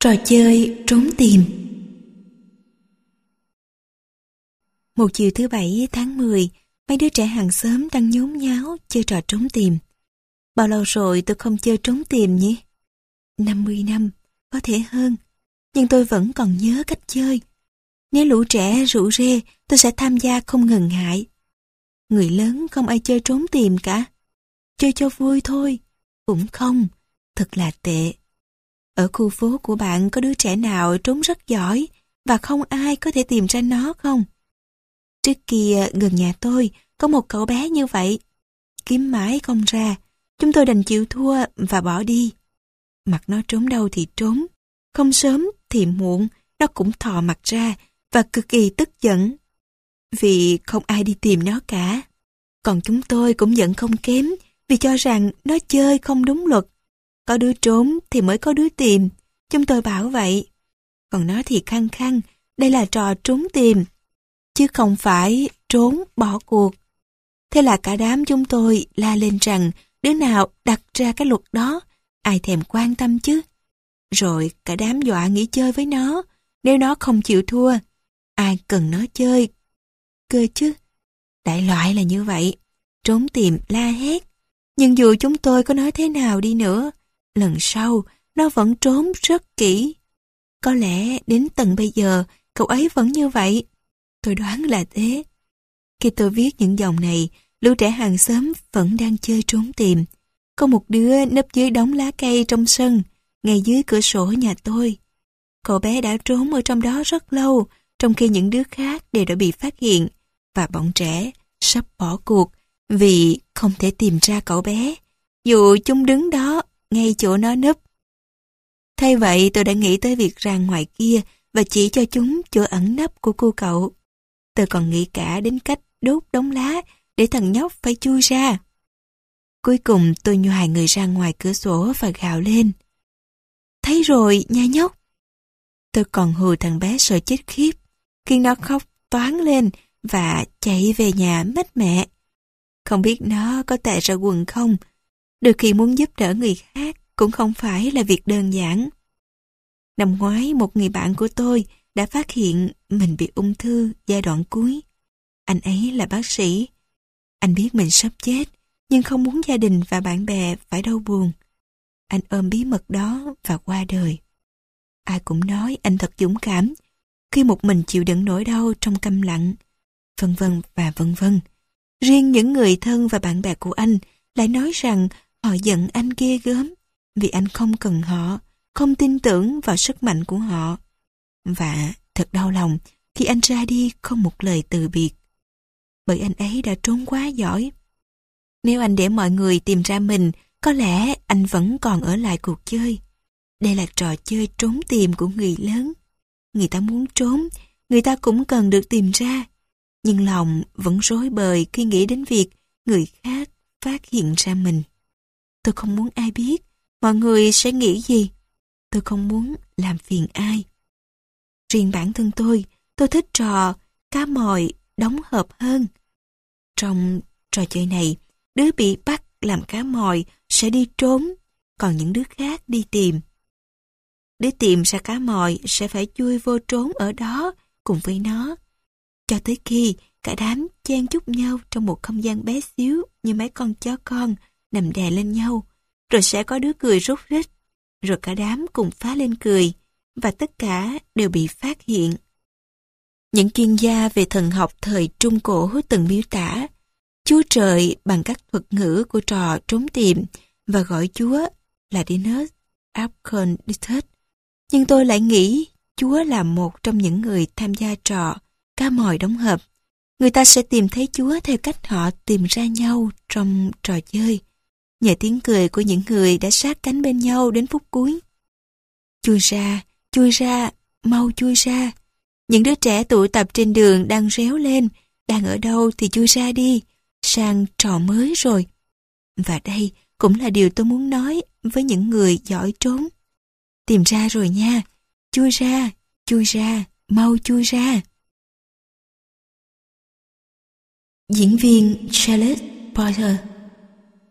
Trò chơi trốn tìm. Một chiều thứ Bảy tháng 10, mấy đứa trẻ hàng xóm đang nhốn nháo chơi trò trốn tìm. Bao lâu rồi tôi không chơi trốn tìm nhỉ? 50 năm, có thể hơn. Nhưng tôi vẫn còn nhớ cách chơi. Nếu lũ trẻ rủ rê, tôi sẽ tham gia không ngần ngại. Người lớn không ai chơi trốn tìm cả. Chơi cho vui thôi. Cũng không, thật là tệ. Ở khu phố của bạn có đứa trẻ nào trốn rất giỏi và không ai có thể tìm ra nó không? Trước kia gần nhà tôi có một cậu bé như vậy. Kiếm mãi không ra, chúng tôi đành chịu thua và bỏ đi. Mặc nó trốn đâu thì trốn, không sớm thì muộn nó cũng thò mặt ra và cực kỳ tức giận. Vì không ai đi tìm nó cả. Còn chúng tôi cũng giận không kém vì cho rằng nó chơi không đúng luật. Có đứa trốn thì mới có đứa tìm, chúng tôi bảo vậy. Còn nó thì khăng khăng, đây là trò trốn tìm, chứ không phải trốn bỏ cuộc. Thế là cả đám chúng tôi la lên rằng đứa nào đặt ra cái luật đó, ai thèm quan tâm chứ. Rồi cả đám dọa nghỉ chơi với nó, nếu nó không chịu thua, ai cần nó chơi cơ chứ. Đại loại là như vậy, trốn tìm la hét. Nhưng dù chúng tôi có nói thế nào đi nữa, lần sau, nó vẫn trốn rất kỹ. Có lẽ đến tận bây giờ, cậu ấy vẫn như vậy. Tôi đoán là thế. Khi tôi viết những dòng này, lũ trẻ hàng xóm vẫn đang chơi trốn tìm. Có một đứa nấp dưới đống lá cây trong sân, ngay dưới cửa sổ nhà tôi. Cậu bé đã trốn ở trong đó rất lâu, trong khi những đứa khác đều đã bị phát hiện, và bọn trẻ sắp bỏ cuộc vì không thể tìm ra cậu bé, dù chúng đứng đó ngay chỗ nó núp. Thay vậy tôi đã nghĩ tới việc ra ngoài kia và chỉ cho chúng chỗ ẩn nấp của cô cậu. Tôi còn nghĩ cả đến cách đốt đống lá để thằng nhóc phải chui ra. Cuối cùng tôi nhoài người ra ngoài cửa sổ và gào lên. Thấy rồi nha nhóc. Tôi còn hù thằng bé sợ chết khiếp, khiến nó khóc toáng lên và chạy về nhà mách mẹ. Không biết nó có tệ ra quần không? Đôi khi muốn giúp đỡ người khác cũng không phải là việc đơn giản. Năm ngoái một người bạn của tôi đã phát hiện mình bị ung thư giai đoạn cuối. Anh ấy là bác sĩ. Anh biết mình sắp chết, nhưng không muốn gia đình và bạn bè phải đau buồn. Anh ôm bí mật đó và qua đời. Ai cũng nói anh thật dũng cảm khi một mình chịu đựng nỗi đau trong câm lặng, vân vân và vân vân. Riêng những người thân và bạn bè của anh lại nói rằng họ giận anh ghê gớm vì anh không cần họ, không tin tưởng vào sức mạnh của họ. Và thật đau lòng khi anh ra đi không một lời từ biệt. Bởi anh ấy đã trốn quá giỏi. Nếu anh để mọi người tìm ra mình, có lẽ anh vẫn còn ở lại cuộc chơi. Đây là trò chơi trốn tìm của người lớn. Người ta muốn trốn, người ta cũng cần được tìm ra. Nhưng lòng vẫn rối bời khi nghĩ đến việc người khác phát hiện ra mình. Tôi không muốn ai biết mọi người sẽ nghĩ gì. Tôi không muốn làm phiền ai. Riêng bản thân tôi thích trò cá mòi đóng hộp hơn. Trong trò chơi này, đứa bị bắt làm cá mòi sẽ đi trốn, còn những đứa khác đi tìm. Đứa tìm ra cá mòi sẽ phải chui vô trốn ở đó cùng với nó, cho tới khi cả đám chen chúc nhau trong một không gian bé xíu như mấy con chó con nằm đè lên nhau, rồi sẽ có đứa cười rúc rích, rồi cả đám cùng phá lên cười, và tất cả đều bị phát hiện. Những chuyên gia về thần học thời Trung Cổ từng miêu tả Chúa Trời bằng các thuật ngữ của trò trốn tìm và gọi Chúa là Dinos Abconditus. Nhưng tôi lại nghĩ Chúa là một trong những người tham gia trò cá mòi đóng hộp. Người ta sẽ tìm thấy Chúa theo cách họ tìm ra nhau trong trò chơi, nhờ tiếng cười của những người đã sát cánh bên nhau đến phút cuối. Chui ra, mau chui ra. Những đứa trẻ tụ tập trên đường đang réo lên, đang ở đâu thì chui ra đi, sang trò mới rồi. Và đây cũng là điều tôi muốn nói với những người giỏi trốn. Tìm ra rồi nha, chui ra, mau chui ra. Diễn viên Charlotte Porter.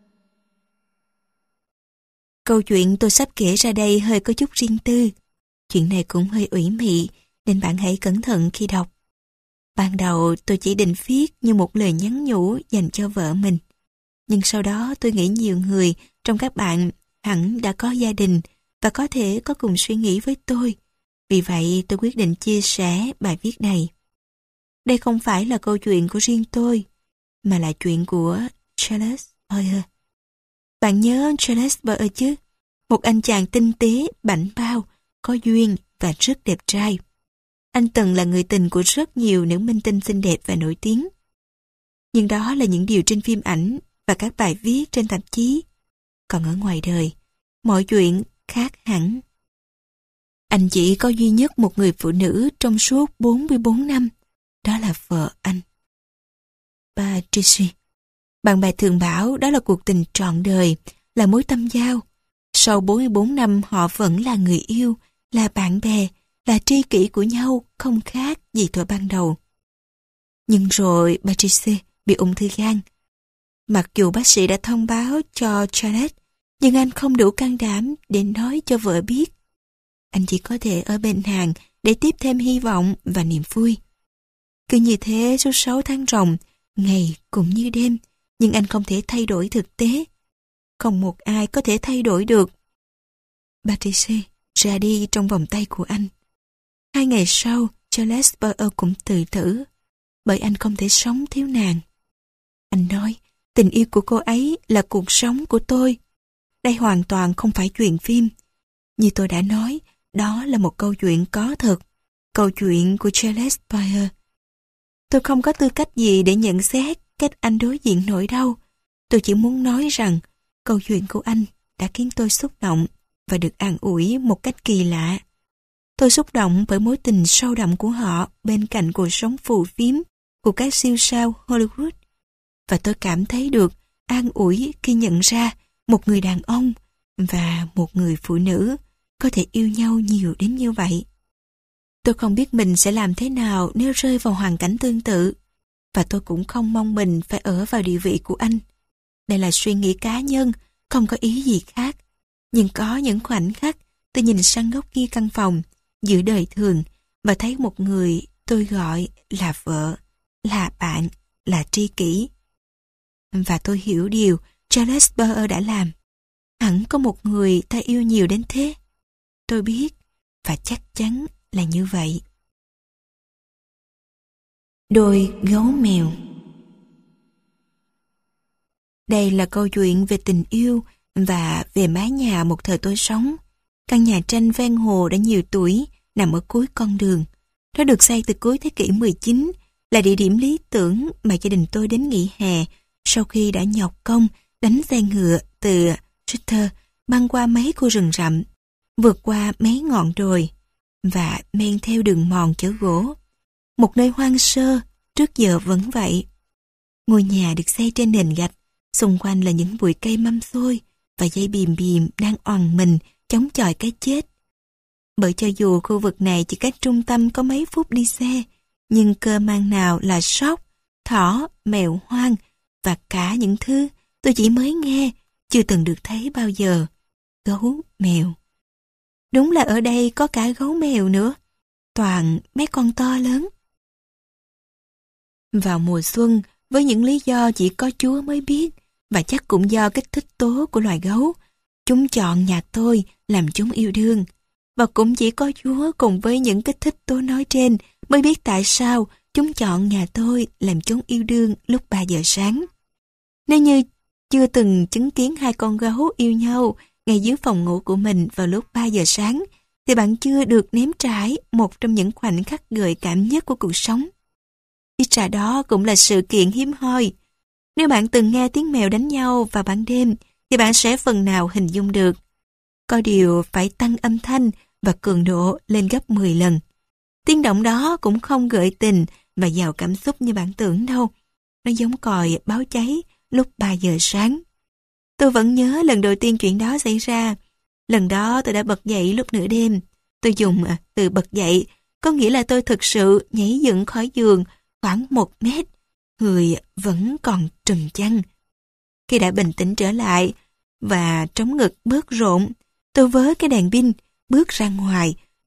Câu chuyện tôi sắp kể ra đây hơi có chút riêng tư. Chuyện này cũng hơi ủy mị, nên bạn hãy cẩn thận khi đọc. Ban đầu tôi chỉ định viết như một lời nhắn nhủ dành cho vợ mình. Nhưng sau đó tôi nghĩ nhiều người trong các bạn hẳn đã có gia đình và có thể có cùng suy nghĩ với tôi. Vì vậy tôi quyết định chia sẻ bài viết này. Đây không phải là câu chuyện của riêng tôi, mà là chuyện của Charles Boyer. Bạn nhớ Charles Boyer chứ? Một anh chàng tinh tế, bảnh bao, có duyên và rất đẹp trai. Anh từng là người tình của rất nhiều nữ minh tinh xinh đẹp và nổi tiếng. Nhưng đó là những điều trên phim ảnh và các bài viết trên tạp chí. Còn ở ngoài đời, mọi chuyện khác hẳn. Anh chỉ có duy nhất một người phụ nữ trong suốt 44 năm. Đó là vợ anh. Patricia. Bạn bè thường bảo đó là cuộc tình trọn đời, là mối tâm giao. Sau 44 năm họ vẫn là người yêu, là bạn bè, là tri kỷ của nhau, không khác gì thuở ban đầu. Nhưng rồi Patricia bị ung thư gan. Mặc dù bác sĩ đã thông báo cho Charles, nhưng anh không đủ can đảm để nói cho vợ biết. Anh chỉ có thể ở bên hàng để tiếp thêm hy vọng và niềm vui. Cứ như thế suốt 6 tháng ròng, ngày cũng như đêm, nhưng anh không thể thay đổi thực tế. Không một ai có thể thay đổi được. Patricia ra đi trong vòng tay của anh. 2 ngày sau, Charles Boyer cũng tự tử, bởi anh không thể sống thiếu nàng. Anh nói, tình yêu của cô ấy là cuộc sống của tôi. Đây hoàn toàn không phải chuyện phim. Như tôi đã nói, đó là một câu chuyện có thật. Câu chuyện của Charles Boyer. Tôi không có tư cách gì để nhận xét cách anh đối diện nỗi đau. Tôi chỉ muốn nói rằng câu chuyện của anh đã khiến tôi xúc động và được an ủi một cách kỳ lạ. Tôi xúc động bởi mối tình sâu đậm của họ bên cạnh cuộc sống phù phiếm của các siêu sao Hollywood. Và tôi cảm thấy được an ủi khi nhận ra một người đàn ông và một người phụ nữ có thể yêu nhau nhiều đến như vậy. Tôi không biết mình sẽ làm thế nào nếu rơi vào hoàn cảnh tương tự, và tôi cũng không mong mình phải ở vào địa vị của anh. Đây là suy nghĩ cá nhân, không có ý gì khác. Nhưng có những khoảnh khắc tôi nhìn sang góc kia căn phòng, giữa đời thường, và thấy một người tôi gọi là vợ, là bạn, là tri kỷ. Và tôi hiểu điều Charles Boyer đã làm. Hẳn có một người ta yêu nhiều đến thế. Tôi biết, và chắc chắn là như vậy. Đôi gấu mèo. Đây là câu chuyện về tình yêu và về mái nhà một thời tôi sống. Căn nhà tranh ven hồ đã nhiều tuổi, nằm ở cuối con đường. Nó được xây từ cuối thế kỷ 19, là địa điểm lý tưởng mà gia đình tôi đến nghỉ hè sau khi đã nhọc công đánh xe ngựa từ Sutter băng qua mấy khu rừng rậm, vượt qua mấy ngọn đồi và men theo đường mòn chở gỗ. Một nơi hoang sơ, trước giờ vẫn vậy. Ngôi nhà được xây trên nền gạch, xung quanh là những bụi cây mâm xôi và dây bìm bìm đang oằn mình chống chọi cái chết. Bởi cho dù khu vực này chỉ cách trung tâm có mấy phút đi xe, nhưng cơ mang nào là sóc, thỏ, mèo hoang và cả những thứ tôi chỉ mới nghe, chưa từng được thấy bao giờ. Gấu, mèo. Đúng là ở đây có cả gấu mèo nữa, toàn mấy con to lớn. Vào mùa xuân, với những lý do chỉ có Chúa mới biết, và chắc cũng do kích thích tố của loài gấu, chúng chọn nhà tôi làm chúng yêu đương. Và cũng chỉ có Chúa cùng với những kích thích tố nói trên mới biết tại sao chúng chọn nhà tôi làm chúng yêu đương lúc 3 giờ sáng. Nếu như chưa từng chứng kiến hai con gấu yêu nhau ngay dưới phòng ngủ của mình vào lúc 3 giờ sáng, thì bạn chưa được nếm trải một trong những khoảnh khắc gợi cảm nhất của cuộc sống. Ít ra đó cũng là sự kiện hiếm hoi. Nếu bạn từng nghe tiếng mèo đánh nhau vào ban đêm, thì bạn sẽ phần nào hình dung được. Có điều phải tăng âm thanh và cường độ lên gấp 10 lần. Tiếng động đó cũng không gợi tình và giàu cảm xúc như bạn tưởng đâu. Nó giống còi báo cháy lúc 3 giờ sáng. Tôi vẫn nhớ lần đầu tiên chuyện đó xảy ra. Lần đó tôi đã bật dậy lúc nửa đêm. Tôi dùng từ bật dậy, có nghĩa là tôi thực sự nhảy dựng khỏi giường khoảng 1 mét. Người vẫn còn trùm chăn. Khi đã bình tĩnh trở lại và trống ngực bớt rộn, tôi vớ cái đèn pin, bước ra ngoài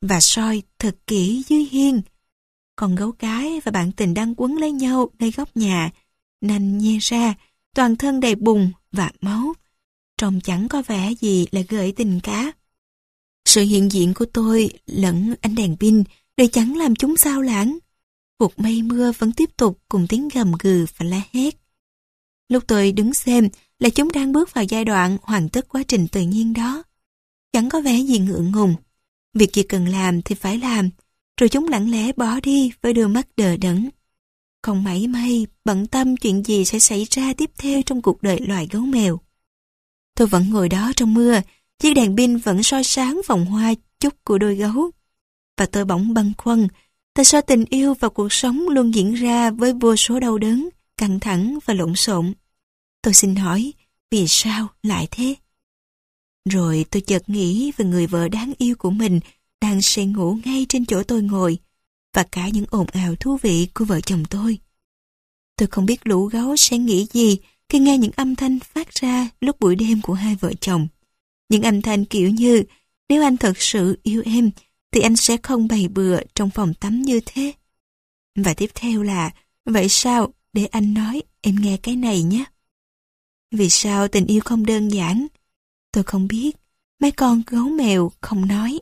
và soi thật kỹ dưới hiên. Con gấu cái và bạn tình đang quấn lấy nhau nơi góc nhà, nanh nhe ra, toàn thân đầy bùn và máu. Trông chẳng có vẻ gì là gợi tình cả. Sự hiện diện của tôi lẫn ánh đèn pin đều chẳng làm chúng sao lãng. Cuộc mây mưa vẫn tiếp tục cùng tiếng gầm gừ và la hét. Lúc tôi đứng xem là chúng đang bước vào giai đoạn hoàn tất quá trình tự nhiên đó. Chẳng có vẻ gì ngượng ngùng. Việc gì cần làm thì phải làm, rồi chúng lặng lẽ bỏ đi với đôi mắt đờ đẫn. Không mảy may bận tâm chuyện gì sẽ xảy ra tiếp theo trong cuộc đời loài gấu mèo. Tôi vẫn ngồi đó trong mưa, chiếc đèn pin vẫn soi sáng vòng hoa chúc của đôi gấu. Và tôi bỗng băn khoăn, tại sao tình yêu và cuộc sống luôn diễn ra với vô số đau đớn, căng thẳng và lộn xộn. Tôi xin hỏi, vì sao lại thế? Rồi tôi chợt nghĩ về người vợ đáng yêu của mình đang say ngủ ngay trên chỗ tôi ngồi, và cả những ồn ào thú vị của vợ chồng tôi. Tôi không biết lũ gấu sẽ nghĩ gì khi nghe những âm thanh phát ra lúc buổi đêm của hai vợ chồng. Những âm thanh kiểu như, nếu anh thật sự yêu em, thì anh sẽ không bày bừa trong phòng tắm như thế. Và tiếp theo là, vậy sao, để anh nói, em nghe cái này nhé. Vì sao tình yêu không đơn giản? Tôi không biết, mấy con gấu mèo không nói.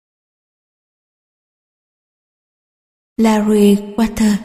Larry Walter.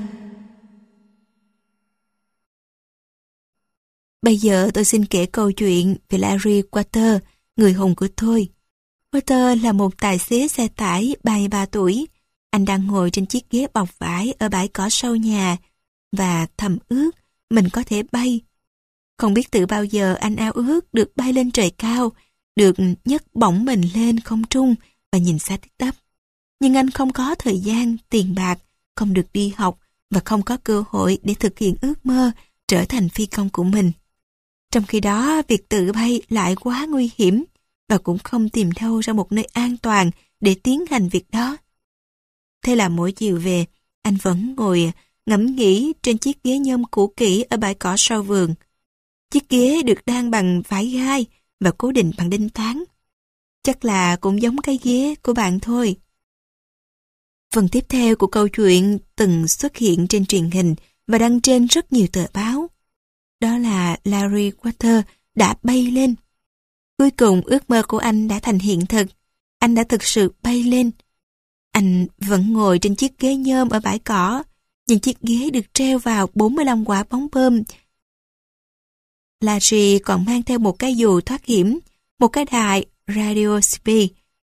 Bây giờ tôi xin kể câu chuyện về Larry Walter, người hùng của tôi. Walter là một tài xế xe tải 33 tuổi. Anh đang ngồi trên chiếc ghế bọc vải ở bãi cỏ sau nhà và thầm ước mình có thể bay. Không biết từ bao giờ anh ao ước được bay lên trời cao, được nhấc bổng mình lên không trung và nhìn xa tích tắp. Nhưng anh không có thời gian, tiền bạc, không được đi học và không có cơ hội để thực hiện ước mơ trở thành phi công của mình. Trong khi đó, việc tự bay lại quá nguy hiểm và cũng không tìm đâu ra một nơi an toàn để tiến hành việc đó. Thế là mỗi chiều về, anh vẫn ngồi ngẫm nghĩ trên chiếc ghế nhôm cũ kỹ ở bãi cỏ sau vườn. Chiếc ghế được đan bằng vải gai và cố định bằng đinh tán. Chắc là cũng giống cái ghế của bạn thôi. Phần tiếp theo của câu chuyện từng xuất hiện trên truyền hình và đăng trên rất nhiều tờ báo. Đó là Larry Walter đã bay lên. Cuối cùng ước mơ của anh đã thành hiện thực. Anh đã thực sự bay lên. Anh vẫn ngồi trên chiếc ghế nhôm ở bãi cỏ, nhưng chiếc ghế được treo vào 45 quả bóng bơm. Larry còn mang theo một cái dù thoát hiểm, một cái đài radio speed,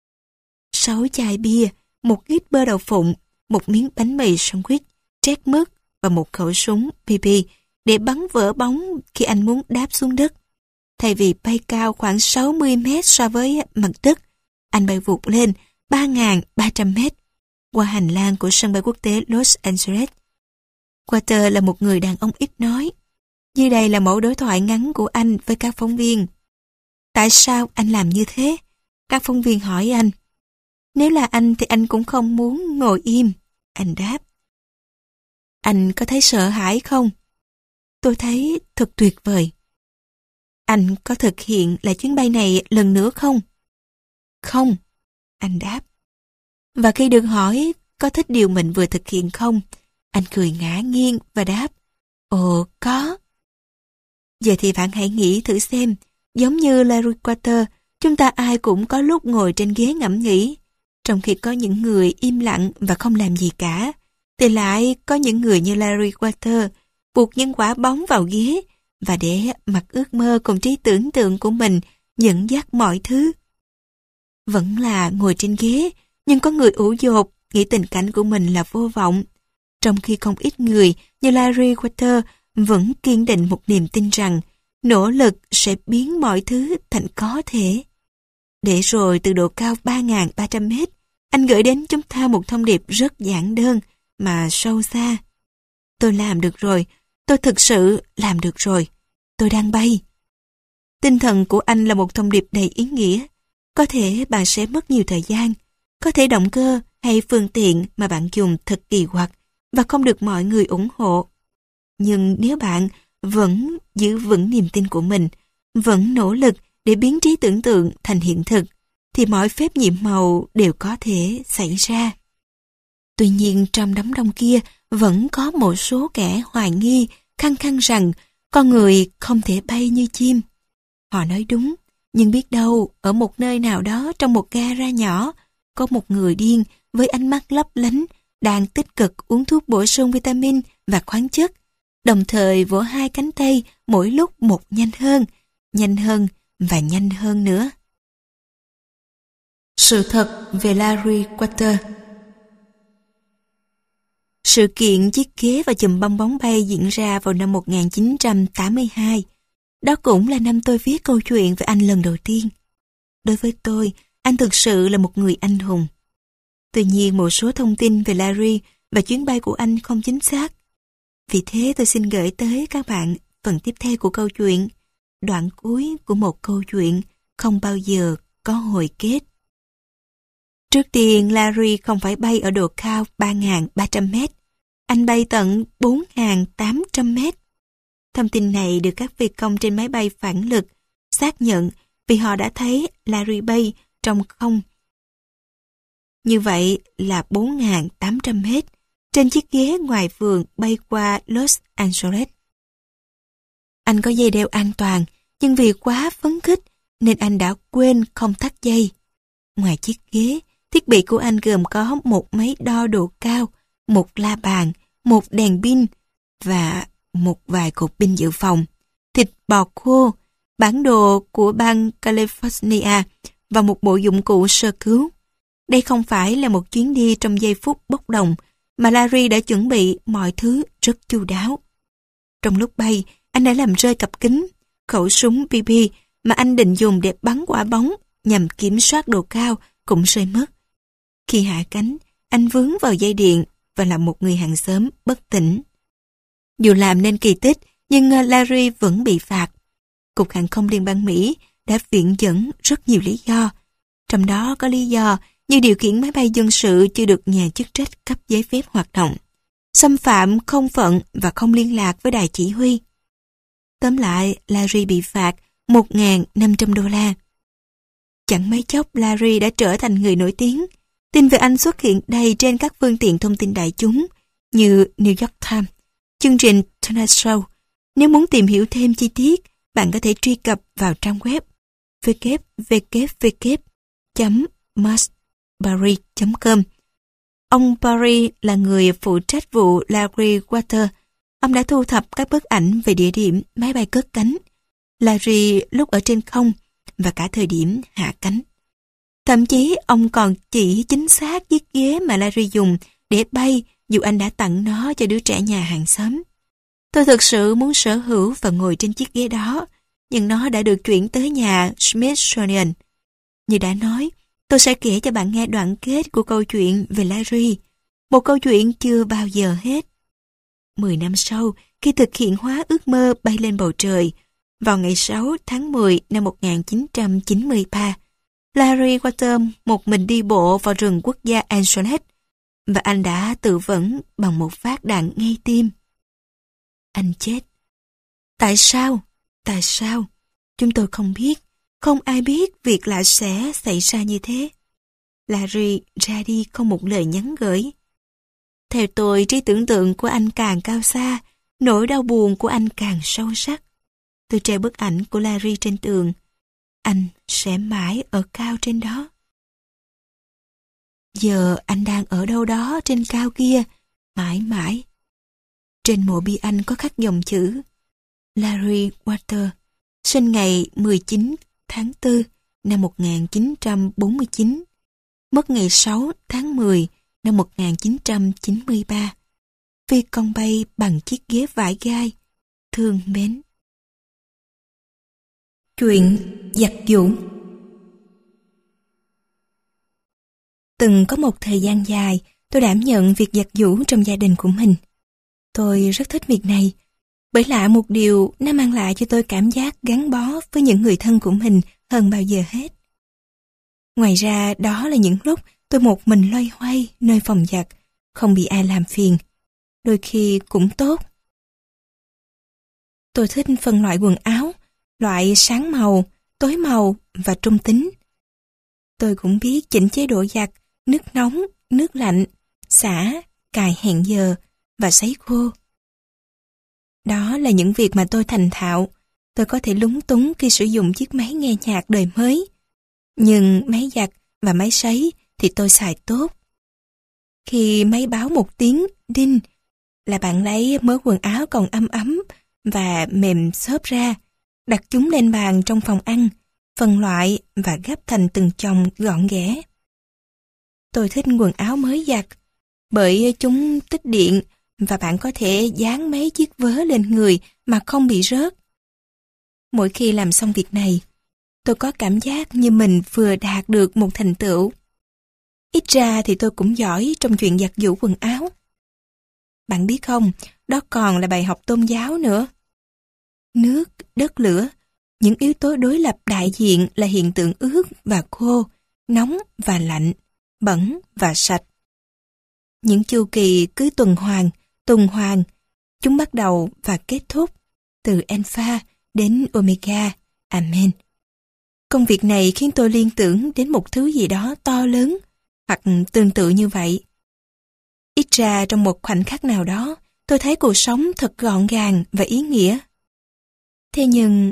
6 chai bia, một ít bơ đậu phụng, một miếng bánh mì sandwich, trét mứt và một khẩu súng BB để bắn vỡ bóng khi anh muốn đáp xuống đất. Thay vì bay cao khoảng 60 mét so với mặt đất, anh bay vụt lên 3.300 mét qua hành lang của sân bay quốc tế Los Angeles. Walter là một người đàn ông ít nói. Dưới đây là mẫu đối thoại ngắn của anh với các phóng viên. Tại sao anh làm như thế? Các phóng viên hỏi anh. Nếu là anh thì anh cũng không muốn ngồi im. Anh đáp. Anh có thấy sợ hãi không? Tôi thấy thật tuyệt vời. Anh có thực hiện lại chuyến bay này lần nữa không? Không, anh đáp. Và khi được hỏi có thích điều mình vừa thực hiện không, anh cười ngả nghiêng và đáp. Ồ, có. Giờ thì bạn hãy nghĩ thử xem, giống như Larry Walter, chúng ta ai cũng có lúc ngồi trên ghế ngẫm nghĩ. Trong khi có những người im lặng và không làm gì cả, thì lại có những người như Larry Walter buộc những quả bóng vào ghế và để mặc ước mơ cùng trí tưởng tượng của mình dẫn dắt mọi thứ. Vẫn là ngồi trên ghế, nhưng có người ủ dột nghĩ tình cảnh của mình là vô vọng. Trong khi không ít người như Larry Walter vẫn kiên định một niềm tin rằng nỗ lực sẽ biến mọi thứ thành có thể. Để rồi từ độ cao 3.300 mét, anh gửi đến chúng ta một thông điệp rất giản đơn mà sâu xa. Tôi làm được rồi, tôi thực sự làm được rồi, tôi đang bay. Tinh thần của anh là một thông điệp đầy ý nghĩa. Có thể bạn sẽ mất nhiều thời gian, có thể động cơ hay phương tiện mà bạn dùng thật kỳ quặc và không được mọi người ủng hộ. Nhưng nếu bạn vẫn giữ vững niềm tin của mình, vẫn nỗ lực để biến trí tưởng tượng thành hiện thực, thì mọi phép nhiệm màu đều có thể xảy ra. Tuy nhiên trong đám đông kia vẫn có một số kẻ hoài nghi, khăng khăng rằng con người không thể bay như chim. Họ nói đúng, nhưng biết đâu ở một nơi nào đó trong một gara nhỏ, có một người điên với ánh mắt lấp lánh đang tích cực uống thuốc bổ sung vitamin và khoáng chất, đồng thời vỗ hai cánh tay mỗi lúc một nhanh hơn và nhanh hơn nữa. Sự thật về Larry Quater. Sự kiện chiếc ghế và chùm bong bóng bay diễn ra vào năm 1982. Đó cũng là năm tôi viết câu chuyện về anh lần đầu tiên. Đối với tôi, anh thực sự là một người anh hùng. Tuy nhiên một số thông tin về Larry và chuyến bay của anh không chính xác. Vì thế tôi xin gửi tới các bạn phần tiếp theo của câu chuyện, đoạn cuối của một câu chuyện không bao giờ có hồi kết. Trước tiên, Larry không phải bay ở độ cao 3.300 mét. Anh bay tận 4.800 mét. Thông tin này được các phi công trên máy bay phản lực xác nhận vì họ đã thấy Larry bay trong không. Như vậy là 4.800 mét trên chiếc ghế ngoài vườn bay qua Los Angeles. Anh có dây đeo an toàn, nhưng vì quá phấn khích nên anh đã quên không thắt dây. Ngoài chiếc ghế, thiết bị của anh gồm có một máy đo độ cao, một la bàn, một đèn pin và một vài cục pin dự phòng, thịt bò khô, bản đồ của bang California và một bộ dụng cụ sơ cứu. Đây không phải là một chuyến đi trong giây phút bốc đồng, mà Larry đã chuẩn bị mọi thứ rất chu đáo. Trong lúc bay, anh đã làm rơi cặp kính, khẩu súng BB mà anh định dùng để bắn quả bóng nhằm kiểm soát độ cao cũng rơi mất. Khi hạ cánh, anh vướng vào dây điện và là một người hàng xóm bất tỉnh. Dù làm nên kỳ tích, nhưng Larry vẫn bị phạt. Cục Hàng không Liên bang Mỹ đã viện dẫn rất nhiều lý do. Trong đó có lý do như điều khiển máy bay dân sự chưa được nhà chức trách cấp giấy phép hoạt động, xâm phạm không phận và không liên lạc với đài chỉ huy. Tóm lại, Larry bị phạt $1.500. Chẳng mấy chốc Larry đã trở thành người nổi tiếng. Tin về anh xuất hiện đầy trên các phương tiện thông tin đại chúng như New York Times, chương trình Tonight Show. Nếu muốn tìm hiểu thêm chi tiết, bạn có thể truy cập vào trang web www.marshbarry.com. Ông Barry là người phụ trách vụ Larry Quater. Ông đã thu thập các bức ảnh về địa điểm máy bay cất cánh, Larry lúc ở trên không và cả thời điểm hạ cánh. Thậm chí ông còn chỉ chính xác chiếc ghế mà Larry dùng để bay dù anh đã tặng nó cho đứa trẻ nhà hàng xóm. Tôi thực sự muốn sở hữu và ngồi trên chiếc ghế đó, nhưng nó đã được chuyển tới nhà Smithsonian. Như đã nói, tôi sẽ kể cho bạn nghe đoạn kết của câu chuyện về Larry, một câu chuyện chưa bao giờ hết. 10 năm sau, khi thực hiện hóa ước mơ bay lên bầu trời, vào ngày 6 tháng 10 năm 1993, Larry Quater một mình đi bộ vào rừng quốc gia Angeles và anh đã tự vẫn bằng một phát đạn ngay tim. Anh chết. Tại sao? Tại sao? Chúng tôi không biết. Không ai biết việc lạ sẽ xảy ra như thế. Larry ra đi không một lời nhắn gửi. Theo tôi, trí tưởng tượng của anh càng cao xa, nỗi đau buồn của anh càng sâu sắc. Tôi treo bức ảnh của Larry trên tường. Anh sẽ mãi ở cao trên đó. Giờ anh đang ở đâu đó trên cao kia, mãi mãi. Trên mộ bia anh có khắc dòng chữ Larry Quater, sinh ngày 19 tháng 4 năm 1949, mất ngày 6 tháng 10 năm 1993. Phi công bay bằng chiếc ghế vải gai, thương mến. Chuyện giặt giũ. Từng có một thời gian dài, tôi đảm nhận việc giặt giũ trong gia đình của mình. Tôi rất thích việc này, bởi lạ một điều, nó mang lại cho tôi cảm giác gắn bó với những người thân của mình hơn bao giờ hết. Ngoài ra, đó là những lúc tôi một mình loay hoay nơi phòng giặt, không bị ai làm phiền. Đôi khi cũng tốt. Tôi thích phân loại quần áo, loại sáng màu, tối màu và trung tính. Tôi cũng biết chỉnh chế độ giặt, nước nóng, nước lạnh, xả, cài hẹn giờ và sấy khô. Đó là những việc mà tôi thành thạo. Tôi có thể lúng túng khi sử dụng chiếc máy nghe nhạc đời mới. Nhưng máy giặt và máy sấy thì tôi xài tốt. Khi máy báo một tiếng đinh là bạn lấy mớ quần áo còn ấm ấm và mềm xốp ra, đặt chúng lên bàn trong phòng ăn, phân loại và gấp thành từng chồng gọn ghẽ. Tôi thích quần áo mới giặt, bởi chúng tích điện và bạn có thể dán mấy chiếc vớ lên người mà không bị rớt. Mỗi khi làm xong việc này, tôi có cảm giác như mình vừa đạt được một thành tựu. Ít ra thì tôi cũng giỏi trong chuyện giặt giũ quần áo. Bạn biết không, đó còn là bài học tôn giáo nữa. Nước, đất, lửa, những yếu tố đối lập đại diện là hiện tượng ướt và khô, nóng và lạnh, bẩn và sạch. Những chu kỳ cứ tuần hoàn, chúng bắt đầu và kết thúc từ alpha đến omega. Amen. Công việc này khiến tôi liên tưởng đến một thứ gì đó to lớn hoặc tương tự như vậy. Ít ra trong một khoảnh khắc nào đó, tôi thấy cuộc sống thật gọn gàng và ý nghĩa. Thế nhưng,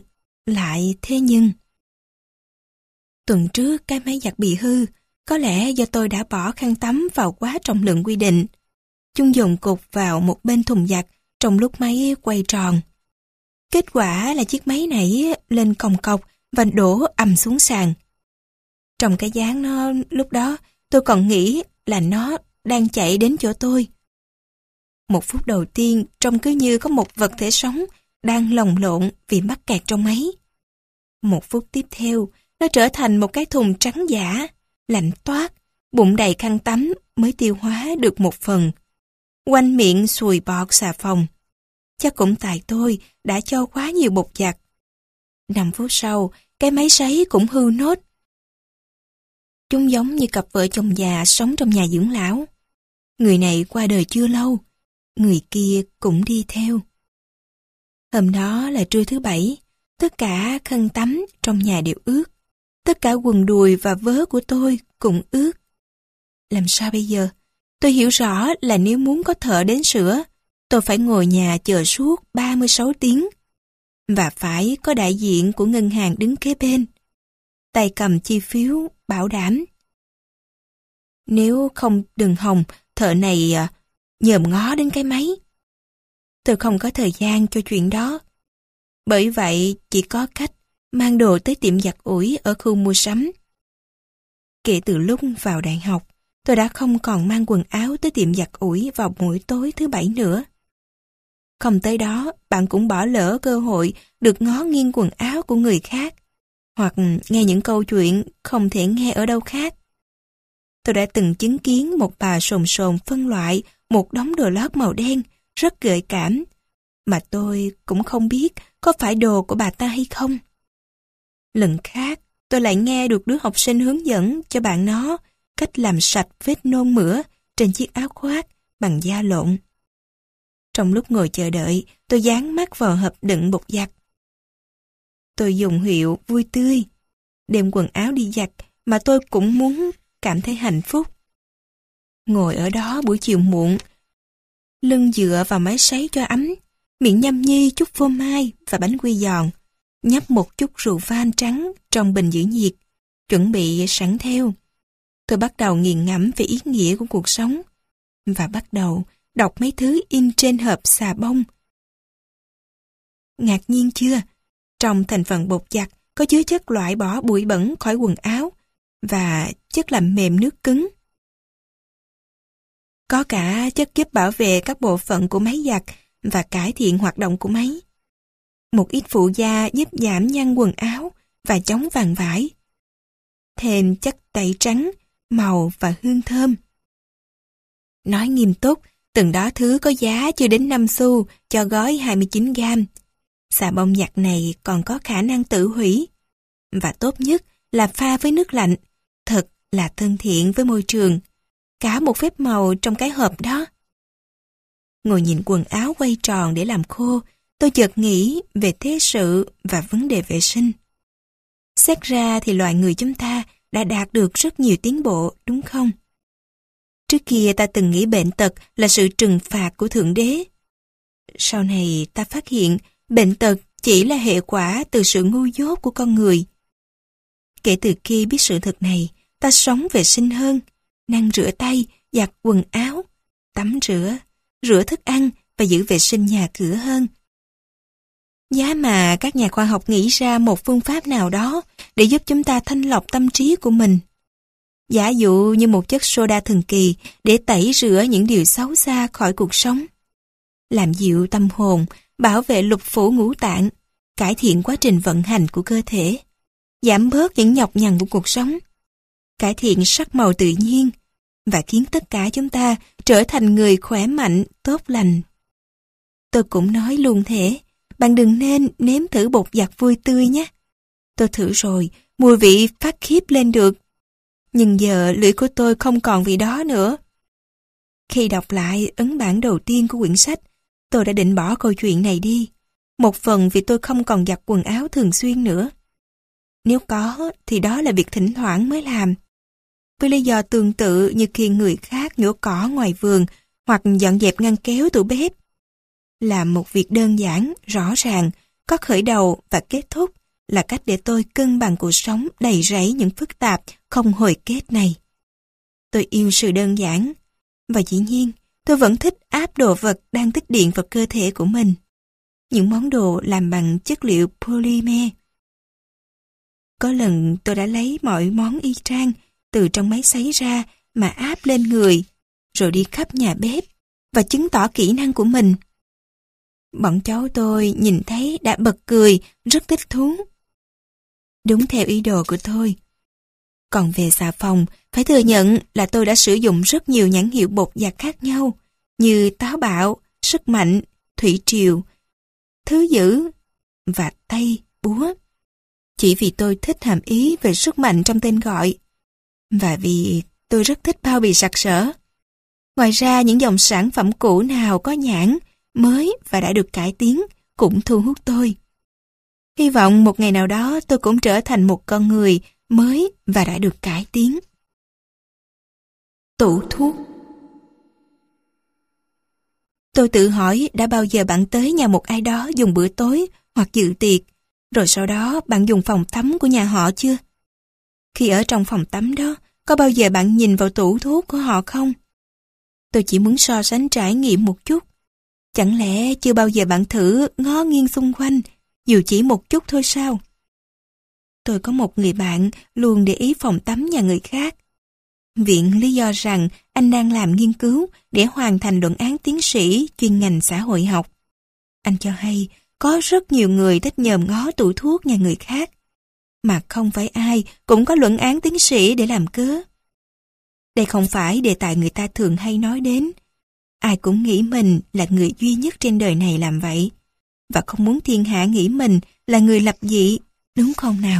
tuần trước cái máy giặt bị hư, có lẽ do tôi đã bỏ khăn tắm vào quá trọng lượng quy định. Chúng dồn cục vào một bên thùng giặt trong lúc máy quay tròn. Kết quả là chiếc máy nảy lên còng cọc và đổ ầm xuống sàn. Trong cái dáng nó lúc đó, tôi còn nghĩ là nó đang chạy đến chỗ tôi. Một phút đầu tiên trông cứ như có một vật thể sống đang lồng lộn vì mắc kẹt trong máy. Một phút tiếp theo, nó trở thành một cái thùng trắng giả, lạnh toát, bụng đầy khăn tắm mới tiêu hóa được một phần. Quanh miệng sùi bọt xà phòng. Chắc cũng tại tôi đã cho quá nhiều bột giặt. 5 phút sau, cái máy sấy cũng hư nốt. Chúng giống như cặp vợ chồng già sống trong nhà dưỡng lão. Người này qua đời chưa lâu, người kia cũng đi theo. Hôm đó là trưa thứ Bảy, tất cả khăn tắm trong nhà đều ướt. Tất cả quần đùi và vớ của tôi cũng ướt. Làm sao bây giờ? Tôi hiểu rõ là nếu muốn có thợ đến sửa, tôi phải ngồi nhà chờ suốt 36 tiếng. Và phải có đại diện của ngân hàng đứng kế bên. Tay cầm chi phiếu, bảo đảm. Nếu không đừng hòng, thợ này nhòm ngó đến cái máy. Tôi không có thời gian cho chuyện đó. Bởi vậy, chỉ có cách mang đồ tới tiệm giặt ủi ở khu mua sắm. Kể từ lúc vào đại học, tôi đã không còn mang quần áo tới tiệm giặt ủi vào buổi tối thứ Bảy nữa. Không tới đó, bạn cũng bỏ lỡ cơ hội được ngó nghiêng quần áo của người khác, hoặc nghe những câu chuyện không thể nghe ở đâu khác. Tôi đã từng chứng kiến một bà sồn sồn phân loại một đống đồ lót màu đen rất gợi cảm, mà tôi cũng không biết có phải đồ của bà ta hay không. Lần khác, tôi lại nghe được đứa học sinh hướng dẫn cho bạn nó cách làm sạch vết nôn mửa trên chiếc áo khoác bằng da lộn. Trong lúc ngồi chờ đợi, tôi dán mắt vào hộp đựng bột giặt. Tôi dùng hiệu vui tươi, đem quần áo đi giặt mà tôi cũng muốn cảm thấy hạnh phúc. Ngồi ở đó buổi chiều muộn, lưng dựa vào máy sấy cho ấm, miệng nhâm nhi chút phô mai và bánh quy giòn, nhấp một chút rượu vang trắng trong bình giữ nhiệt, chuẩn bị sẵn theo. Tôi bắt đầu nghiền ngẫm về ý nghĩa của cuộc sống và bắt đầu đọc mấy thứ in trên hộp xà bông. Ngạc nhiên chưa? Trong thành phần bột giặt có chứa chất loại bỏ bụi bẩn khỏi quần áo và chất làm mềm nước cứng. Có cả chất giúp bảo vệ các bộ phận của máy giặt và cải thiện hoạt động của máy. Một ít phụ gia giúp giảm nhăn quần áo và chống vàng vải. Thêm chất tẩy trắng, màu và hương thơm. Nói nghiêm túc, từng đó thứ có giá chưa đến 5 xu cho gói 29 gram. Xà bông giặt này còn có khả năng tự hủy. Và tốt nhất là pha với nước lạnh, thật là thân thiện với môi trường. Cả một phép màu trong cái hộp đó. Ngồi nhìn quần áo quay tròn để làm khô, tôi chợt nghĩ về thế sự và vấn đề vệ sinh. Xét ra thì loài người chúng ta đã đạt được rất nhiều tiến bộ, đúng không? Trước kia ta từng nghĩ bệnh tật là sự trừng phạt của Thượng Đế. Sau này ta phát hiện bệnh tật chỉ là hệ quả từ sự ngu dốt của con người. Kể từ khi biết sự thật này, ta sống vệ sinh hơn, năng rửa tay, giặt quần áo, tắm rửa, rửa thức ăn và giữ vệ sinh nhà cửa hơn. Giá mà các nhà khoa học nghĩ ra một phương pháp nào đó để giúp chúng ta thanh lọc tâm trí của mình. Giả dụ như một chất soda thần kỳ để tẩy rửa những điều xấu xa khỏi cuộc sống. Làm dịu tâm hồn, bảo vệ lục phủ ngũ tạng, cải thiện quá trình vận hành của cơ thể, giảm bớt những nhọc nhằn của cuộc sống, cải thiện sắc màu tự nhiên và khiến tất cả chúng ta trở thành người khỏe mạnh, tốt lành. Tôi cũng nói luôn thế, bạn đừng nên nếm thử bột giặt vui tươi nhé. Tôi thử rồi, mùi vị phát khiếp lên được. Nhưng giờ lưỡi của tôi không còn vị đó nữa. Khi đọc lại ấn bản đầu tiên của quyển sách, tôi đã định bỏ câu chuyện này đi. Một phần vì tôi không còn giặt quần áo thường xuyên nữa. Nếu có, thì đó là việc thỉnh thoảng mới làm. Với lý do tương tự như khi người khác nhổ cỏ ngoài vườn hoặc dọn dẹp ngăn kéo tủ bếp. Làm một việc đơn giản, rõ ràng, có khởi đầu và kết thúc là cách để tôi cân bằng cuộc sống đầy rẫy những phức tạp, không hồi kết này. Tôi yêu sự đơn giản, và dĩ nhiên, tôi vẫn thích áp đồ vật đang tích điện vào cơ thể của mình. Những món đồ làm bằng chất liệu polymer. Có lần tôi đã lấy mọi món y chang từ trong máy sấy ra mà áp lên người, rồi đi khắp nhà bếp và chứng tỏ kỹ năng của mình. Bọn cháu tôi nhìn thấy đã bật cười, rất thích thú. Đúng theo ý đồ của tôi. Còn về xà phòng, phải thừa nhận là tôi đã sử dụng rất nhiều nhãn hiệu bột giặt khác nhau, như táo bạo, sức mạnh, thủy triều, thứ dữ và tây, búa. Chỉ vì tôi thích hàm ý về sức mạnh trong tên gọi, và vì tôi rất thích bao bì sặc sỡ. Ngoài ra, những dòng sản phẩm cũ nào có nhãn, mới và đã được cải tiến cũng thu hút tôi. Hy vọng một ngày nào đó tôi cũng trở thành một con người mới và đã được cải tiến. Tủ thuốc. Tôi tự hỏi đã bao giờ bạn tới nhà một ai đó dùng bữa tối hoặc dự tiệc, rồi sau đó bạn dùng phòng tắm của nhà họ chưa? Khi ở trong phòng tắm đó, có bao giờ bạn nhìn vào tủ thuốc của họ không? Tôi chỉ muốn so sánh trải nghiệm một chút. Chẳng lẽ chưa bao giờ bạn thử ngó nghiêng xung quanh, dù chỉ một chút thôi sao? Tôi có một người bạn luôn để ý phòng tắm nhà người khác. Viện lý do rằng anh đang làm nghiên cứu để hoàn thành luận án tiến sĩ chuyên ngành xã hội học. Anh cho hay có rất nhiều người thích nhòm ngó tủ thuốc nhà người khác, mà không phải ai cũng có luận án tiến sĩ để làm cớ. Đây không phải đề tài người ta thường hay nói đến. Ai cũng nghĩ mình là người duy nhất trên đời này làm vậy, và không muốn thiên hạ nghĩ mình là người lập dị, đúng không nào?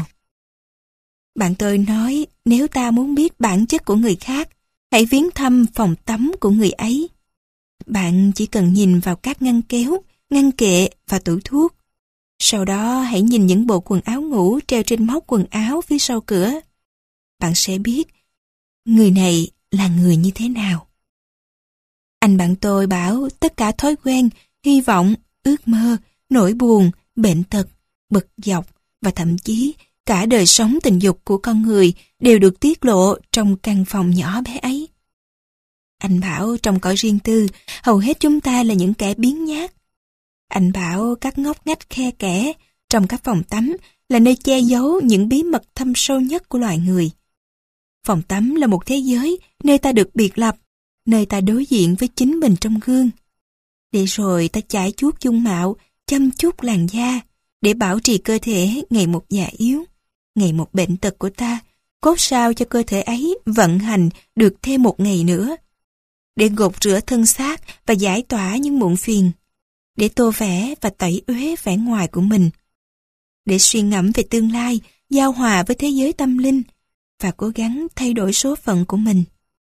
Bạn tôi nói nếu ta muốn biết bản chất của người khác, hãy viếng thăm phòng tắm của người ấy. Bạn chỉ cần nhìn vào các ngăn kéo, ngăn kệ và tủ thuốc. Sau đó hãy nhìn những bộ quần áo ngủ treo trên móc quần áo phía sau cửa. Bạn sẽ biết người này là người như thế nào. Anh bạn tôi bảo tất cả thói quen, hy vọng, ước mơ, nỗi buồn, bệnh tật, bực dọc và thậm chí cả đời sống tình dục của con người đều được tiết lộ trong căn phòng nhỏ bé ấy. Anh bảo trong cõi riêng tư, hầu hết chúng ta là những kẻ biếng nhác. Anh bảo các ngóc ngách khe kẽ trong các phòng tắm là nơi che giấu những bí mật thâm sâu nhất của loài người. Phòng tắm là một thế giới nơi ta được biệt lập, nơi ta đối diện với chính mình trong gương. Để rồi ta chải chuốt dung mạo, chăm chút làn da, để bảo trì cơ thể ngày một già yếu, ngày một bệnh tật của ta, cốt sao cho cơ thể ấy vận hành được thêm một ngày nữa. Để gột rửa thân xác và giải tỏa những muộn phiền. Để tô vẽ và tẩy uế vẻ ngoài của mình. Để suy ngẫm về tương lai, giao hòa với thế giới tâm linh và cố gắng thay đổi số phận của mình.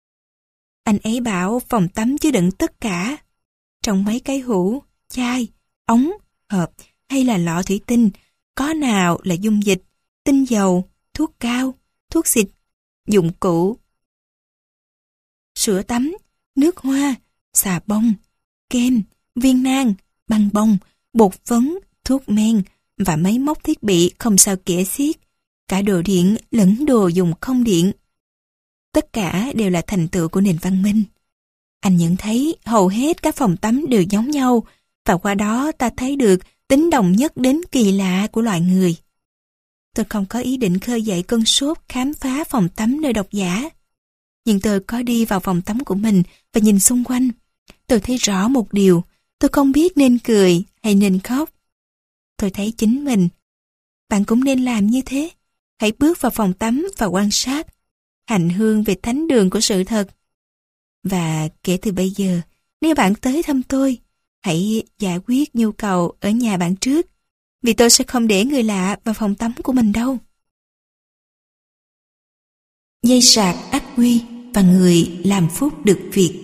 Anh ấy bảo phòng tắm chứa đựng tất cả. Trong mấy cái hũ, chai, ống, hộp hay là lọ thủy tinh, có nào là dung dịch, tinh dầu, thuốc cao, thuốc xịt, dụng cụ, sữa tắm, nước hoa, xà bông, kem, viên nang, băng bông, bột phấn, thuốc men và máy móc thiết bị không sao kể xiết, cả đồ điện lẫn đồ dùng không điện. Tất cả đều là thành tựu của nền văn minh. Anh nhận thấy hầu hết các phòng tắm đều giống nhau, và qua đó ta thấy được tính đồng nhất đến kỳ lạ của loài người. Tôi không có ý định khơi dậy cơn sốt khám phá phòng tắm nơi độc giả. Nhưng tôi có đi vào phòng tắm của mình và nhìn xung quanh. Tôi thấy rõ một điều, tôi không biết nên cười hay nên khóc. Tôi thấy chính mình. Bạn cũng nên làm như thế. Hãy bước vào phòng tắm và quan sát, hành hương về thánh đường của sự thật. Và kể từ bây giờ, nếu bạn tới thăm tôi, hãy giải quyết nhu cầu ở nhà bạn trước, vì tôi sẽ không để người lạ vào phòng tắm của mình đâu. Dây sạc ắc quy và người làm phúc được việc.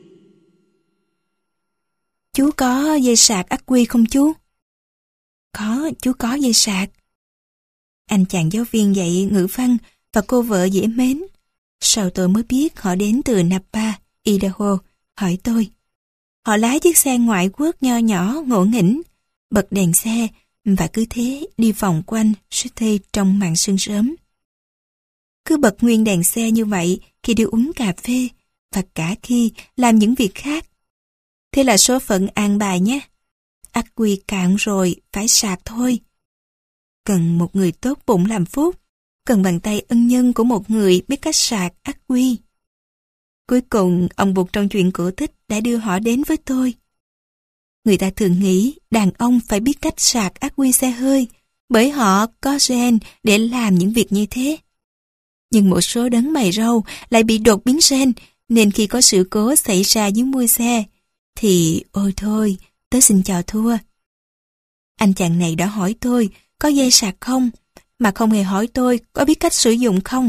Chú có dây sạc ắc quy không chú? Có, chú có dây sạc. Anh chàng giáo viên dạy ngữ văn và cô vợ dễ mến. Sau tôi mới biết họ đến từ Napa, Idaho, hỏi tôi. Họ lái chiếc xe ngoại quốc nho nhỏ ngộ nghĩnh, bật đèn xe và cứ thế đi vòng quanh City trong màn sương sớm. Cứ bật nguyên đèn xe như vậy khi đi uống cà phê và cả khi làm những việc khác. Thế là số phận an bài nhé. Ắc quy cạn rồi, phải sạc thôi. Cần một người tốt bụng làm phúc, cần bàn tay ân nhân của một người biết cách sạc ắc quy. Cuối cùng, ông Bụt trong chuyện cổ tích đã đưa họ đến với tôi. Người ta thường nghĩ đàn ông phải biết cách sạc ắc quy xe hơi, bởi họ có gen để làm những việc như thế. Nhưng một số đấng mày râu lại bị đột biến gen, nên khi có sự cố xảy ra dưới mui xe, thì ôi thôi, tớ xin chào thua. Anh chàng này đã hỏi tôi có dây sạc không, mà không hề hỏi tôi có biết cách sử dụng không.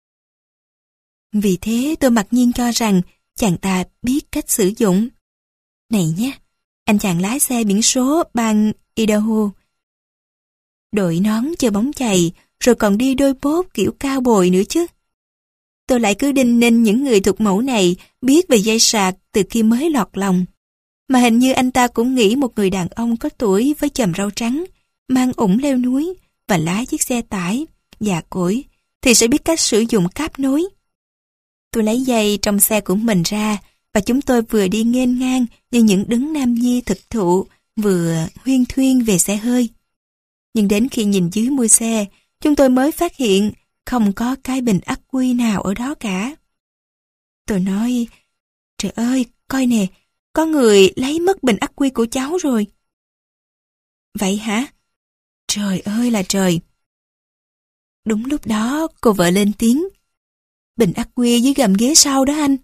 Vì thế tôi mặc nhiên cho rằng chàng ta biết cách sử dụng. Này nhé, anh chàng lái xe biển số bang Idaho, đội nón chơi bóng chày, rồi còn đi đôi bốt kiểu cao bồi nữa chứ. Tôi lại cứ đinh ninh những người thuộc mẫu này biết về dây sạc từ khi mới lọt lòng. Mà hình như anh ta cũng nghĩ một người đàn ông có tuổi với chòm rau trắng, mang ủng leo núi và lái chiếc xe tải, già cỗi, thì sẽ biết cách sử dụng cáp nối. Tôi lấy dây trong xe của mình ra và chúng tôi vừa đi nghênh ngang như những đấng nam nhi thực thụ, vừa huyên thuyên về xe hơi. Nhưng đến khi nhìn dưới mui xe, chúng tôi mới phát hiện không có cái bình ắc quy nào ở đó cả. Tôi nói, trời ơi, coi nè, có người lấy mất bình ắc quy của cháu rồi. Vậy hả? Trời ơi là trời. Đúng lúc đó, cô vợ lên tiếng. Bình ắc quy dưới gầm ghế sau đó anh.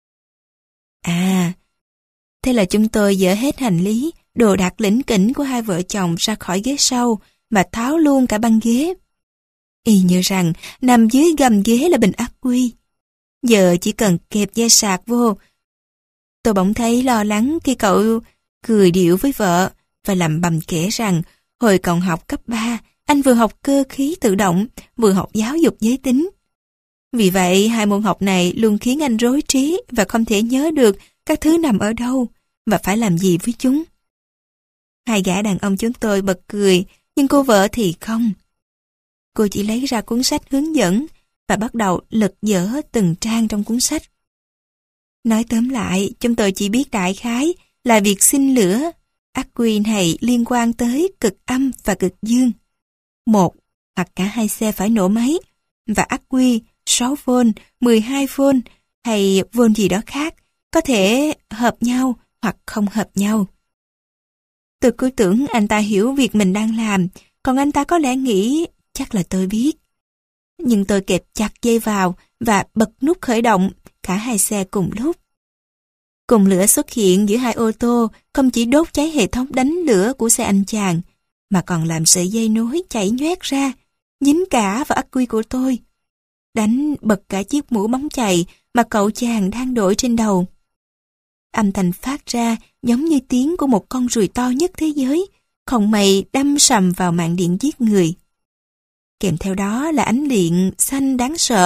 À, thế là chúng tôi dỡ hết hành lý, đồ đạc lỉnh kỉnh của hai vợ chồng ra khỏi ghế sau và tháo luôn cả băng ghế. Y như rằng nằm dưới gầm ghế là bình ắc quy. Giờ chỉ cần kẹp dây sạc vô. Tôi bỗng thấy lo lắng khi cậu cười điệu với vợ và lẩm bẩm kể rằng hồi còn học cấp 3, anh vừa học cơ khí tự động, vừa học giáo dục giới tính. Vì vậy, hai môn học này luôn khiến anh rối trí và không thể nhớ được các thứ nằm ở đâu và phải làm gì với chúng. Hai gã đàn ông chúng tôi bật cười, nhưng cô vợ thì không. Cô chỉ lấy ra cuốn sách hướng dẫn và bắt đầu lật dở từng trang trong cuốn sách. Nói tóm lại, chúng tôi chỉ biết đại khái là việc sinh lửa, ắc quy này liên quan tới cực âm và cực dương. Một hoặc cả hai xe phải nổ máy, và ắc quy 6V, 12V hay V gì đó khác có thể hợp nhau hoặc không hợp nhau. Tôi cứ tưởng anh ta hiểu việc mình đang làm, còn anh ta có lẽ nghĩ chắc là tôi biết. Nhưng tôi kẹp chặt dây vào và bật nút khởi động cả hai xe cùng lúc. Cùng lửa xuất hiện giữa hai ô tô không chỉ đốt cháy hệ thống đánh lửa của xe anh chàng, mà còn làm sợi dây nối chảy nhoét ra, dính cả vào ắc quy của tôi. Đánh bật cả chiếc mũ bóng chày mà cậu chàng đang đội trên đầu. Âm thanh phát ra giống như tiếng của một con ruồi to nhất thế giới, không mày đâm sầm vào mạng điện giết người. Kèm theo đó là ánh điện xanh đáng sợ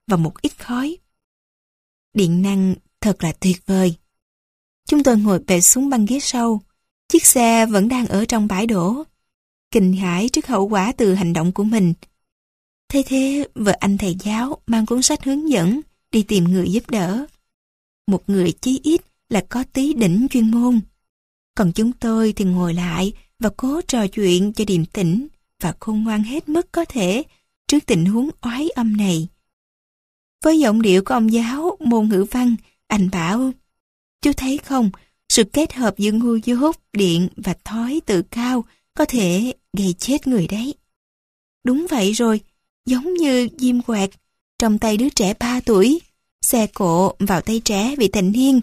và một ít khói. Điện năng thật là tuyệt vời. Chúng tôi ngồi bệt xuống băng ghế sau. Chiếc xe vẫn đang ở trong bãi đổ. Kinh hãi trước hậu quả từ hành động của mình. Thế thế, vợ anh thầy giáo mang cuốn sách hướng dẫn đi tìm người giúp đỡ. Một người chí ít là có tí đỉnh chuyên môn. Còn chúng tôi thì ngồi lại và cố trò chuyện cho điềm tĩnh và khôn ngoan hết mức có thể trước tình huống oái âm này. Với giọng điệu của ông giáo môn ngữ văn, anh bảo: "Chú thấy không, sự kết hợp giữa ngu dốt, điện và thói tự cao có thể gây chết người đấy." Đúng vậy rồi, giống như diêm quạt trong tay đứa trẻ 3 tuổi, xe cộ vào tay trẻ vị thành niên,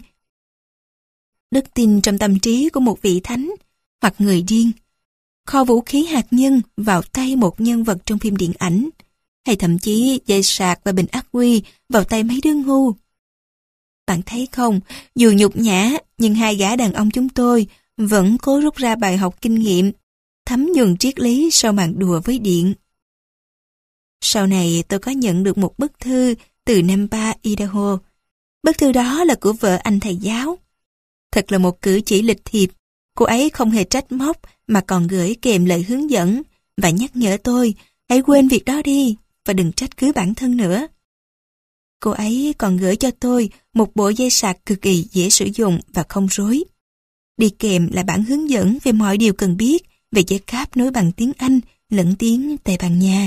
đức tin trong tâm trí của một vị thánh hoặc người điên, kho vũ khí hạt nhân vào tay một nhân vật trong phim điện ảnh, hay thậm chí dây sạc và bình ắc quy vào tay mấy đứa ngu. Bạn thấy không, dù nhục nhã, nhưng hai gã đàn ông chúng tôi vẫn cố rút ra bài học kinh nghiệm, thấm nhuần triết lý sau màn đùa với điện. Sau này tôi có nhận được một bức thư từ Nampa, Idaho. Bức thư đó là của vợ anh thầy giáo. Thật là một cử chỉ lịch thiệp. Cô ấy không hề trách móc mà còn gửi kèm lời hướng dẫn và nhắc nhở tôi hãy quên việc đó đi và đừng trách cứ bản thân nữa. Cô ấy còn gửi cho tôi một bộ dây sạc cực kỳ dễ sử dụng và không rối. Đi kèm là bản hướng dẫn về mọi điều cần biết về dây cáp nối bằng tiếng Anh lẫn tiếng Tây Ban Nha.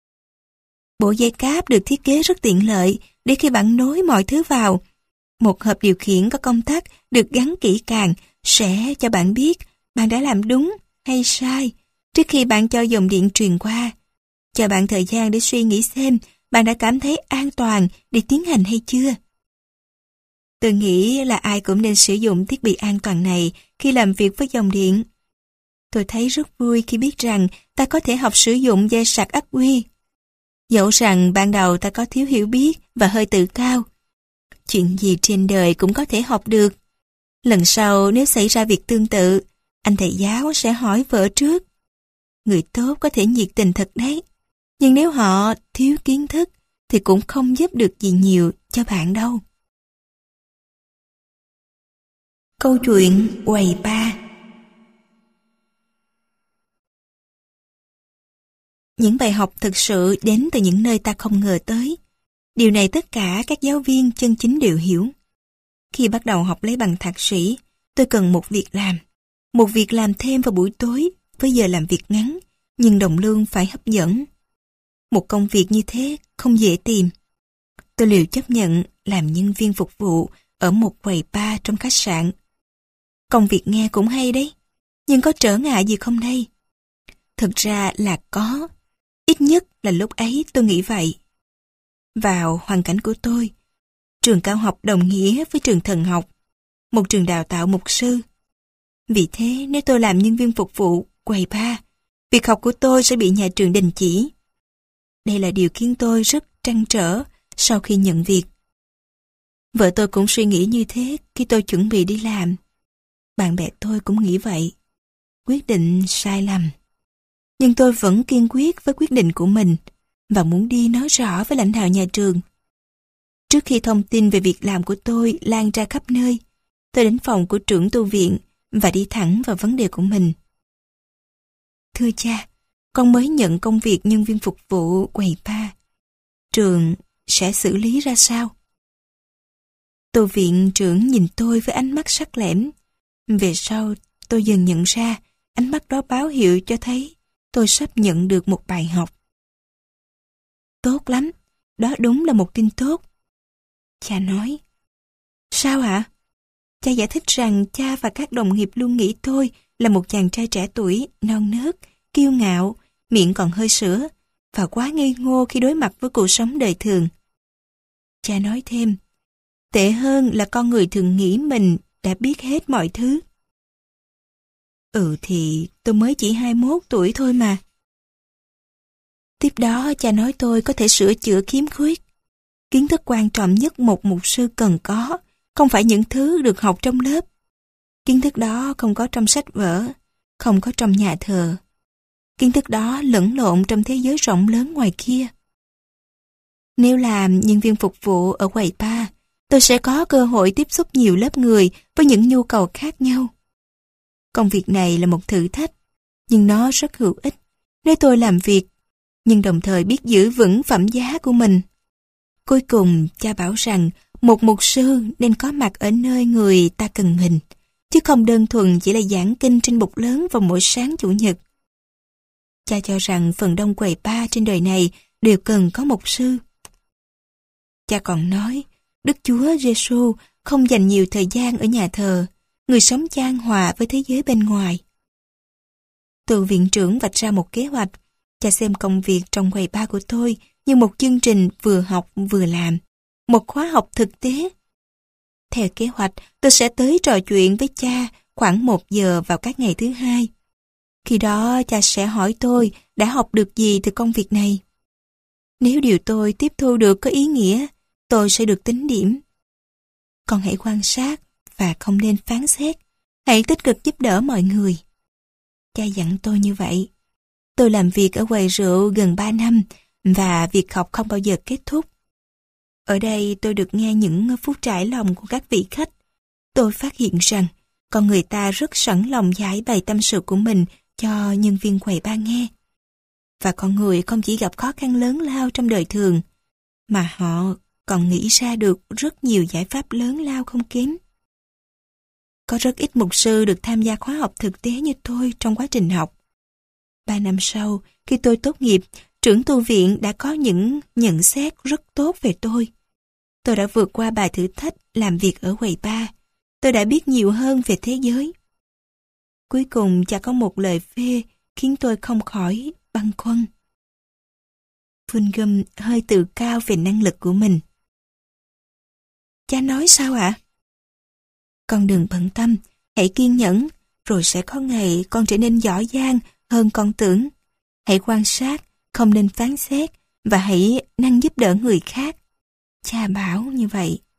Bộ dây cáp được thiết kế rất tiện lợi để khi bạn nối mọi thứ vào. Một hộp điều khiển có công tắc được gắn kỹ càng sẽ cho bạn biết bạn đã làm đúng hay sai trước khi bạn cho dòng điện truyền qua. Cho bạn thời gian để suy nghĩ xem bạn đã cảm thấy an toàn để tiến hành hay chưa. Tôi nghĩ là ai cũng nên sử dụng thiết bị an toàn này khi làm việc với dòng điện. Tôi thấy rất vui khi biết rằng ta có thể học sử dụng dây sạc ắc quy. Dẫu rằng ban đầu ta có thiếu hiểu biết và hơi tự cao. Chuyện gì trên đời cũng có thể học được. Lần sau nếu xảy ra việc tương tự, anh thầy giáo sẽ hỏi vợ trước. Người tốt có thể nhiệt tình thật đấy, nhưng nếu họ thiếu kiến thức thì cũng không giúp được gì nhiều cho bạn đâu. Câu chuyện quầy ba. Những bài học thực sự đến từ những nơi ta không ngờ tới. Điều này tất cả các giáo viên chân chính đều hiểu. Khi bắt đầu học lấy bằng thạc sĩ, tôi cần một việc làm. Một việc làm thêm vào buổi tối với giờ làm việc ngắn, nhưng đồng lương phải hấp dẫn. Một công việc như thế không dễ tìm. Tôi liều chấp nhận làm nhân viên phục vụ ở một quầy bar trong khách sạn. Công việc nghe cũng hay đấy, nhưng có trở ngại gì không đây? Thực ra là có. Ít nhất là lúc ấy tôi nghĩ vậy. Vào hoàn cảnh của tôi, trường cao học đồng nghĩa với trường thần học, một trường đào tạo mục sư. Vì thế nếu tôi làm nhân viên phục vụ quầy bar, việc học của tôi sẽ bị nhà trường đình chỉ. Đây là điều khiến tôi rất trăn trở sau khi nhận việc. Vợ tôi cũng suy nghĩ như thế khi tôi chuẩn bị đi làm. Bạn bè tôi cũng nghĩ vậy. Quyết định sai lầm. Nhưng tôi vẫn kiên quyết với quyết định của mình và muốn đi nói rõ với lãnh đạo nhà trường. Trước khi thông tin về việc làm của tôi lan ra khắp nơi, tôi đến phòng của trưởng tu viện và đi thẳng vào vấn đề của mình. Thưa cha, con mới nhận công việc nhân viên phục vụ quầy bar. Trường sẽ xử lý ra sao? Tu viện trưởng nhìn tôi với ánh mắt sắc lẻm. Về sau, tôi dần nhận ra ánh mắt đó báo hiệu cho thấy tôi sắp nhận được một bài học. Tốt lắm, đó đúng là một tin tốt. Cha nói. Sao ạ? Cha giải thích rằng cha và các đồng nghiệp luôn nghĩ tôi là một chàng trai trẻ tuổi, non nớt, kiêu ngạo, miệng còn hơi sữa, và quá ngây ngô khi đối mặt với cuộc sống đời thường. Cha nói thêm, tệ hơn là con người thường nghĩ mình đã biết hết mọi thứ. Thì tôi mới chỉ 21 tuổi thôi mà. Tiếp đó cha nói tôi có thể sửa chữa khiếm khuyết. Kiến thức quan trọng nhất một mục sư cần có, không phải những thứ được học trong lớp. Kiến thức đó không có trong sách vở, không có trong nhà thờ. Kiến thức đó lẫn lộn trong thế giới rộng lớn ngoài kia. Nếu làm nhân viên phục vụ ở quầy bar, tôi sẽ có cơ hội tiếp xúc nhiều lớp người với những nhu cầu khác nhau. Công việc này là một thử thách, nhưng nó rất hữu ích nếu tôi làm việc, nhưng đồng thời biết giữ vững phẩm giá của mình. Cuối cùng, cha bảo rằng một mục sư nên có mặt ở nơi người ta cần mình, chứ không đơn thuần chỉ là giảng kinh trên bục lớn vào mỗi sáng Chủ nhật. Cha cho rằng phần đông quầy bar trên đời này đều cần có mục sư. Cha còn nói, Đức Chúa Giêsu không dành nhiều thời gian ở nhà thờ, người sống chan hòa với thế giới bên ngoài. Từ viện trưởng vạch ra một kế hoạch, cha xem công việc trong quầy bar của tôi như một chương trình vừa học vừa làm, một khóa học thực tế. Theo kế hoạch, tôi sẽ tới trò chuyện với cha khoảng 1 giờ vào các ngày thứ Hai. Khi đó cha sẽ hỏi tôi đã học được gì từ công việc này. Nếu điều tôi tiếp thu được có ý nghĩa, tôi sẽ được tính điểm. Con hãy quan sát và không nên phán xét. Hãy tích cực giúp đỡ mọi người. Cha dặn tôi như vậy. Tôi làm việc ở quầy rượu gần 3 năm và việc học không bao giờ kết thúc. Ở đây tôi được nghe những phút trải lòng của các vị khách. Tôi phát hiện rằng con người ta rất sẵn lòng giải bày tâm sự của mình cho nhân viên quầy bar nghe. Và con người không chỉ gặp khó khăn lớn lao trong đời thường, mà họ còn nghĩ ra được rất nhiều giải pháp lớn lao không kém. Có rất ít mục sư được tham gia khóa học thực tế như tôi trong quá trình học. 3 năm sau, khi tôi tốt nghiệp, trưởng tu viện đã có những nhận xét rất tốt về tôi. Tôi đã vượt qua bài thử thách làm việc ở quầy bar. Tôi đã biết nhiều hơn về thế giới. Cuối cùng cha có một lời phê khiến tôi không khỏi băn khoăn. Fulghum hơi tự cao về năng lực của mình. Cha nói sao ạ? Con đừng bận tâm, hãy kiên nhẫn, rồi sẽ có ngày con trở nên giỏi giang hơn con tưởng. Hãy quan sát, không nên phán xét, và hãy năng giúp đỡ người khác. Cha bảo như vậy.